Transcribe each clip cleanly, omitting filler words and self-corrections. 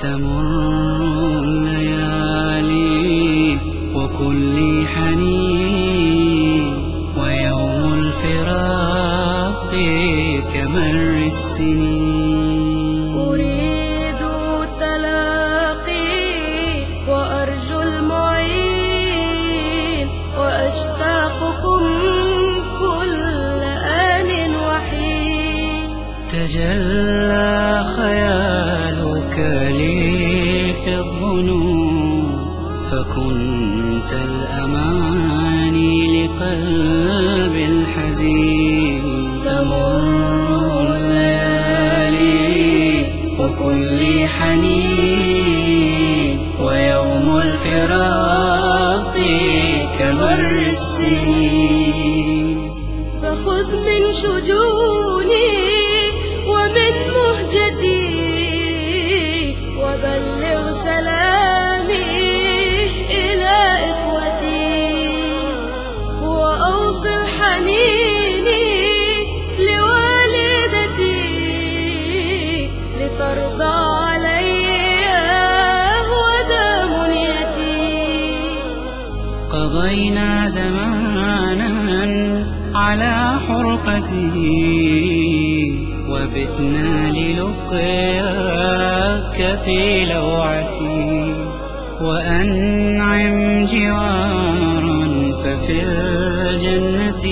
تمر الليالي وكلي حنين، ويوم الفراق كمر السنين. أريد التلاقي وأرجو المعين، وأشتاقكم كل آن وحين. تجلى خيالك لي في الظنون، فكنت الأماني لقلب الحزين. تمر الليالي وكلي حنين، ويوم الفراق كمر السنين. فخذ من شجوني ومن مهجتي، وبلغ سلامي إلى إخوتي، وأوصل حنيني لوالدتي، لترضى علي وذا منيتي. قضينا زمانا على حرقتي، وبتنا للقياك في لوعتي. وأنعم جوارا ففي الجنة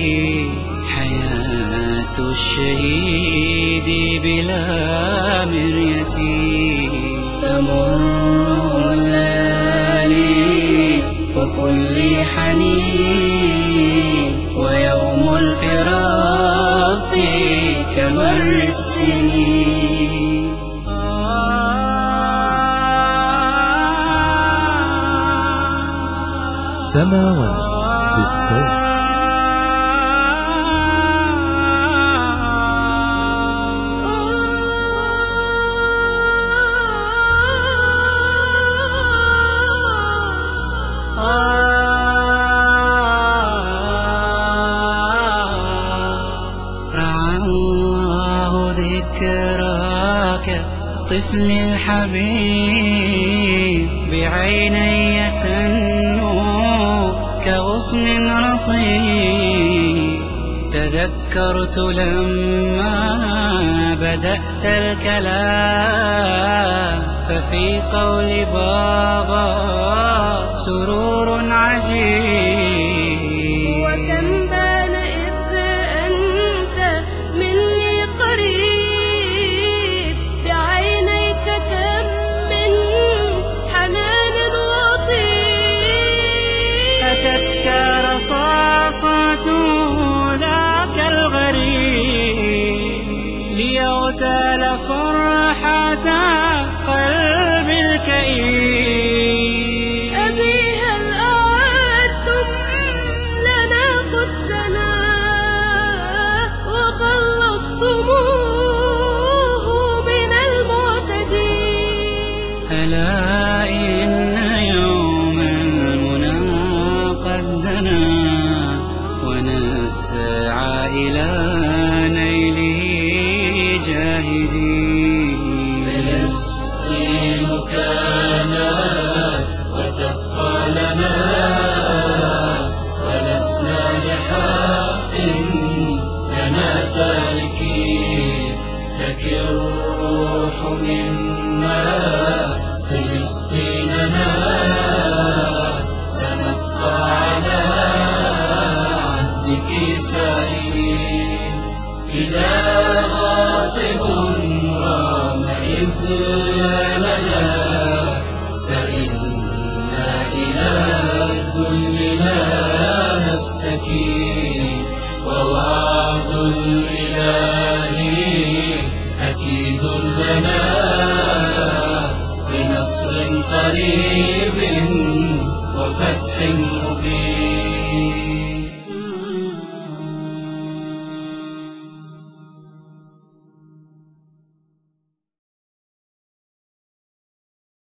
حياة الشهيد بلا مرية. تمر الليالي وكلي حنين، ويوم الفراق كمر السنين. سماوات بالضوء. رعى الله ذكراك طفل الحبيب، بعيني تنمو كغصن رطيب. تذكرت لما بدأت الكلام، ففي قول بابا سرور عجيب. وكم بان إذ أنت مني قريب، بعينيك كم من حنان وطيب. أتتك رصاصة ذاك الغريب، ليغتال فرحة قلب الكئيب. أبي هل أعدتم لنا قدسنا، وخلصتموه من المعتدين. ألا إن يوم المنى قد دنا، ونسعى إلى نيله جاهدين. فلسطين كانت وتبقى لنا، ولسنا لحق لنا تاركين. لك الروح منا فلسطيننا، سنبقى على عهدك سائرين. إذا غاصب رام إذلالنا، فإنا إلى الذل لا نستكين. ووعد الإله أكيد لنا، بنصر قريب وفتح مبين.